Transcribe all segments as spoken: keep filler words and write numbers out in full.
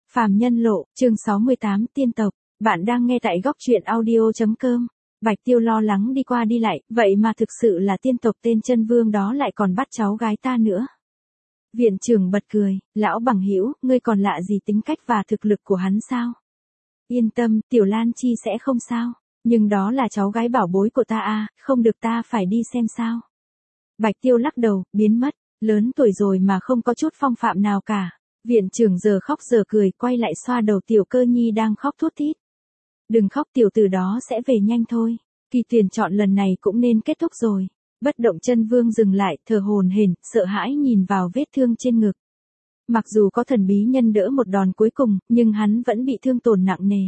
Phàm Nhân Lộ, chương sáu mươi tám, Tiên Tộc. Bạn đang nghe tại góc truyện audio chấm com. Bạch Tiêu lo lắng đi qua đi lại, vậy mà thực sự là tiên tộc tên chân vương đó lại còn bắt cháu gái ta nữa. Viện trưởng bật cười, lão bằng hữu, ngươi còn lạ gì tính cách và thực lực của hắn sao? Yên tâm, Tiểu Lan Chi sẽ không sao, nhưng đó là cháu gái bảo bối của ta à, không được ta phải đi xem sao. Bạch Tiêu lắc đầu, biến mất, lớn tuổi rồi mà không có chút phong phạm nào cả. Viện trưởng giờ khóc giờ cười, quay lại xoa đầu Tiểu Cơ Nhi đang khóc thút thít. Đừng khóc, tiểu tử đó sẽ về nhanh thôi. Kỳ tuyển chọn lần này cũng nên kết thúc rồi. Bất động chân vương dừng lại, thở hổn hển, sợ hãi nhìn vào vết thương trên ngực. Mặc dù có thần bí nhân đỡ một đòn cuối cùng, nhưng hắn vẫn bị thương tổn nặng nề.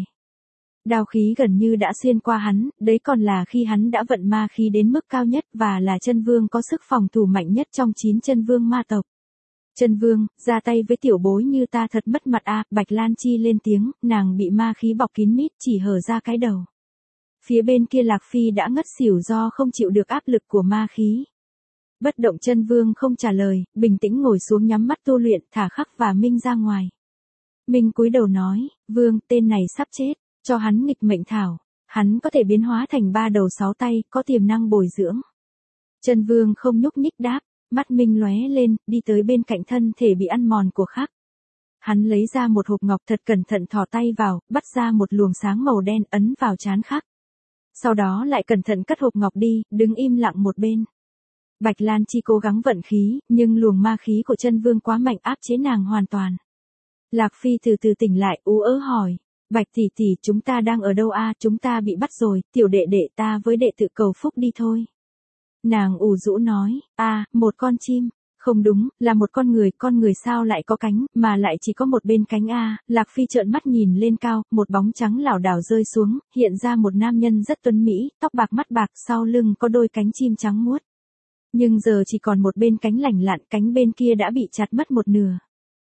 Đao khí gần như đã xuyên qua hắn, đấy còn là khi hắn đã vận ma khí đến mức cao nhất và là chân vương có sức phòng thủ mạnh nhất trong chín chân vương ma tộc. Chân vương, ra tay với tiểu bối như ta thật mất mặt a. Bạch Lan Chi lên tiếng, nàng bị ma khí bọc kín mít, chỉ hở ra cái đầu. Phía bên kia Lạc Phi đã ngất xỉu do không chịu được áp lực của ma khí. Bất động chân vương không trả lời, bình tĩnh ngồi xuống nhắm mắt tu luyện, thả Khắc và Minh ra ngoài. Minh cúi đầu nói, vương, tên này sắp chết, cho hắn nghịch mệnh thảo, hắn có thể biến hóa thành ba đầu sáu tay, có tiềm năng bồi dưỡng. Chân vương không nhúc nhích đáp. Mắt Minh lóe lên, đi tới bên cạnh thân thể bị ăn mòn của Khắc. Hắn lấy ra một hộp ngọc thật cẩn thận thò tay vào, bắt ra một luồng sáng màu đen ấn vào trán Khắc. Sau đó lại cẩn thận cất hộp ngọc đi, đứng im lặng một bên. Bạch Lan Chi cố gắng vận khí, nhưng luồng ma khí của chân vương quá mạnh áp chế nàng hoàn toàn. Lạc Phi từ từ tỉnh lại, ú ớ hỏi. Bạch tỷ tỷ, chúng ta đang ở đâu a? Chúng ta bị bắt rồi, tiểu đệ đệ ta với đệ tự cầu phúc đi thôi. Nàng ủ rũ nói, a, à, một con chim, không đúng, là một con người, con người sao lại có cánh, mà lại chỉ có một bên cánh a. À. Lạc Phi trợn mắt nhìn lên cao, một bóng trắng lảo đảo rơi xuống, hiện ra một nam nhân rất tuấn mỹ, tóc bạc mắt bạc, sau lưng có đôi cánh chim trắng muốt. Nhưng giờ chỉ còn một bên cánh lành lặn, cánh bên kia đã bị chặt mất một nửa.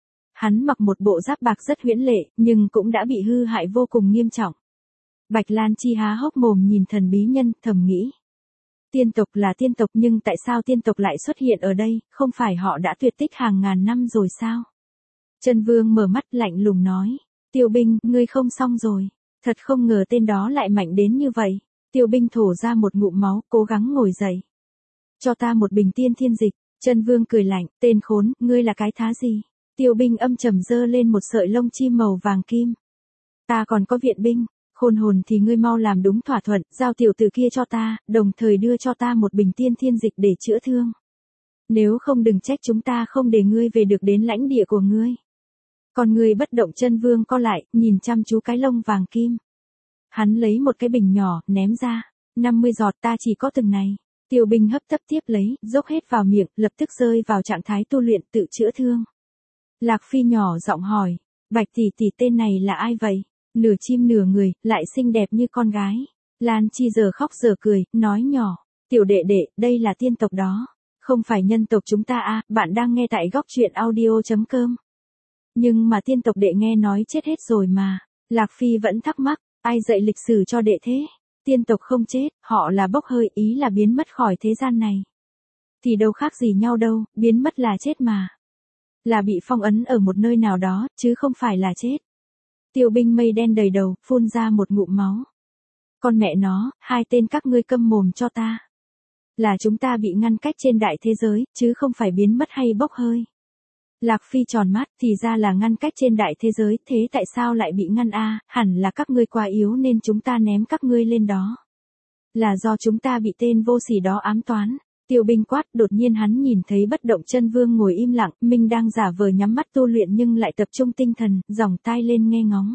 Hắn mặc một bộ giáp bạc rất huyễn lệ, nhưng cũng đã bị hư hại vô cùng nghiêm trọng. Bạch Lan Chi há hốc mồm nhìn thần bí nhân, thầm nghĩ. Tiên tộc là tiên tộc nhưng tại sao tiên tộc lại xuất hiện ở đây, không phải họ đã tuyệt tích hàng ngàn năm rồi sao? Chân vương mở mắt lạnh lùng nói, Tiêu Binh, ngươi không xong rồi, thật không ngờ tên đó lại mạnh đến như vậy. Tiêu Binh thổ ra một ngụm máu, cố gắng ngồi dậy. Cho ta một bình tiên thiên dịch. Chân vương cười lạnh, tên khốn, ngươi là cái thá gì? Tiêu Binh âm trầm giơ lên một sợi lông chim màu vàng kim. Ta còn có viện binh. Khôn hồn thì ngươi mau làm đúng thỏa thuận, giao tiểu tử kia cho ta, đồng thời đưa cho ta một bình tiên thiên dịch để chữa thương. Nếu không đừng trách chúng ta không để ngươi về được đến lãnh địa của ngươi. Còn ngươi bất động chân vương co lại, nhìn chăm chú cái lông vàng kim. Hắn lấy một cái bình nhỏ, ném ra. năm mươi giọt ta chỉ có từng này. Tiêu Binh hấp tấp tiếp lấy, dốc hết vào miệng, lập tức rơi vào trạng thái tu luyện tự chữa thương. Lạc Phi nhỏ giọng hỏi, Bạch tỷ tỷ tên này là ai vậy? Nửa chim nửa người, lại xinh đẹp như con gái. Lan Chi giờ khóc giờ cười, nói nhỏ, tiểu đệ đệ, đây là tiên tộc đó. Không phải nhân tộc chúng ta à, bạn đang nghe tại góc truyện audio chấm com. Nhưng mà tiên tộc đệ nghe nói chết hết rồi mà. Lạc Phi vẫn thắc mắc, ai dạy lịch sử cho đệ thế? Tiên tộc không chết, họ là bốc hơi, ý là biến mất khỏi thế gian này. Thì đâu khác gì nhau đâu, biến mất là chết mà. Là bị phong ấn ở một nơi nào đó, chứ không phải là chết. Tiêu Binh mây đen đầy đầu, phun ra một ngụm máu. Con mẹ nó, hai tên các ngươi câm mồm cho ta. Là chúng ta bị ngăn cách trên đại thế giới, chứ không phải biến mất hay bốc hơi. Lạc Phi tròn mắt, thì ra là ngăn cách trên đại thế giới, thế tại sao lại bị ngăn a? À? Hẳn là các ngươi quá yếu nên chúng ta ném các ngươi lên đó. Là do chúng ta bị tên vô sỉ đó ám toán. Tiêu Binh quát, đột nhiên hắn nhìn thấy bất động chân vương ngồi im lặng, Minh đang giả vờ nhắm mắt tu luyện nhưng lại tập trung tinh thần, dòng tai lên nghe ngóng.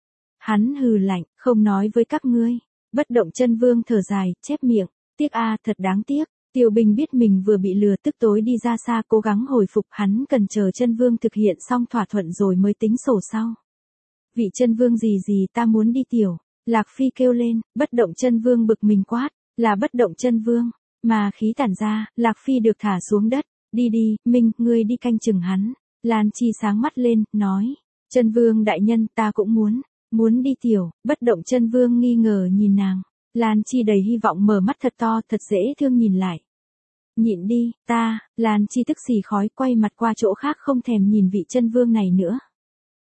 Hắn hừ lạnh, không nói với các ngươi. Bất động chân vương thở dài, chép miệng, tiếc a, thật đáng tiếc. Tiêu Binh biết mình vừa bị lừa, tức tối đi ra xa cố gắng hồi phục, hắn cần chờ chân vương thực hiện xong thỏa thuận rồi mới tính sổ sau. Vị chân vương gì gì ta muốn đi tiểu. Lạc Phi kêu lên, bất động chân vương bực mình quát, là bất động chân vương. Mà khí tản ra, Lạc Phi được thả xuống đất. Đi đi, Minh, ngươi đi canh chừng hắn. Lan Chi sáng mắt lên, nói. Chân vương đại nhân, ta cũng muốn. Muốn đi tiểu, bất động chân vương nghi ngờ nhìn nàng. Lan Chi đầy hy vọng mở mắt thật to, thật dễ thương nhìn lại. Nhịn đi, ta, Lan Chi tức xì khói, quay mặt qua chỗ khác không thèm nhìn vị chân vương này nữa.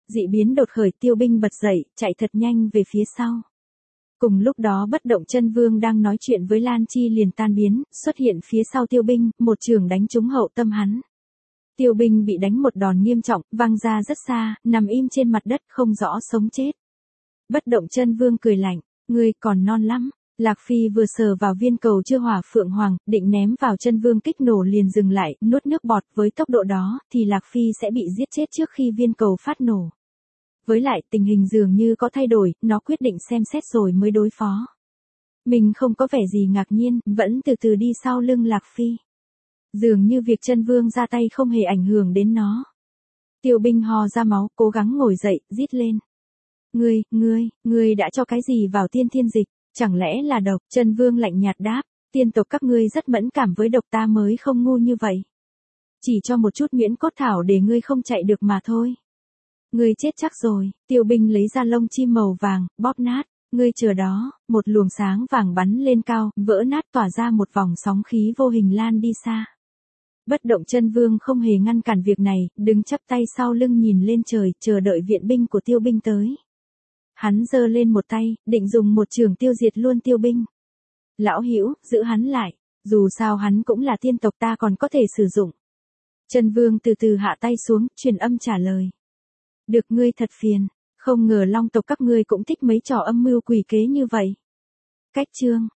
Dị biến đột khởi, Tiêu Binh bật dậy, chạy thật nhanh về phía sau. Cùng lúc đó Bất Động Chân Vương đang nói chuyện với Lan Chi liền tan biến, xuất hiện phía sau Tiêu Binh, một chưởng đánh trúng hậu tâm hắn. Tiêu Binh bị đánh một đòn nghiêm trọng, văng ra rất xa, nằm im trên mặt đất không rõ sống chết. Bất Động Chân Vương cười lạnh, ngươi còn non lắm. Lạc Phi vừa sờ vào viên cầu chưa hỏa phượng hoàng, định ném vào Chân Vương kích nổ liền dừng lại, nuốt nước bọt, với tốc độ đó thì Lạc Phi sẽ bị giết chết trước khi viên cầu phát nổ. Với lại tình hình dường như có thay đổi, nó quyết định xem xét rồi mới đối phó. Mình không có vẻ gì ngạc nhiên, vẫn từ từ đi sau lưng Lạc Phi. Dường như việc Chân Vương ra tay không hề ảnh hưởng đến nó. Tiêu Binh ho ra máu, cố gắng ngồi dậy, rít lên. Ngươi, ngươi, ngươi đã cho cái gì vào tiên thiên dịch? Chẳng lẽ là độc? Chân Vương lạnh nhạt đáp, tiên tộc các ngươi rất mẫn cảm với độc, ta mới không ngu như vậy. Chỉ cho một chút nhuyễn cốt thảo để ngươi không chạy được mà thôi. Ngươi chết chắc rồi. Tiêu Binh lấy ra lông chim màu vàng, bóp nát. Ngươi chờ đó, một luồng sáng vàng bắn lên cao, vỡ nát tỏa ra một vòng sóng khí vô hình lan đi xa. Bất Động Chân Vương không hề ngăn cản việc này, đứng chắp tay sau lưng nhìn lên trời, chờ đợi viện binh của Tiêu Binh tới. Hắn giơ lên một tay, định dùng một chưởng tiêu diệt luôn Tiêu Binh. Lão hữu, giữ hắn lại, dù sao hắn cũng là tiên tộc, ta còn có thể sử dụng. Chân Vương từ từ hạ tay xuống, truyền âm trả lời. Được, ngươi thật phiền, không ngờ Long tộc các ngươi cũng thích mấy trò âm mưu quỷ kế như vậy. Cách chương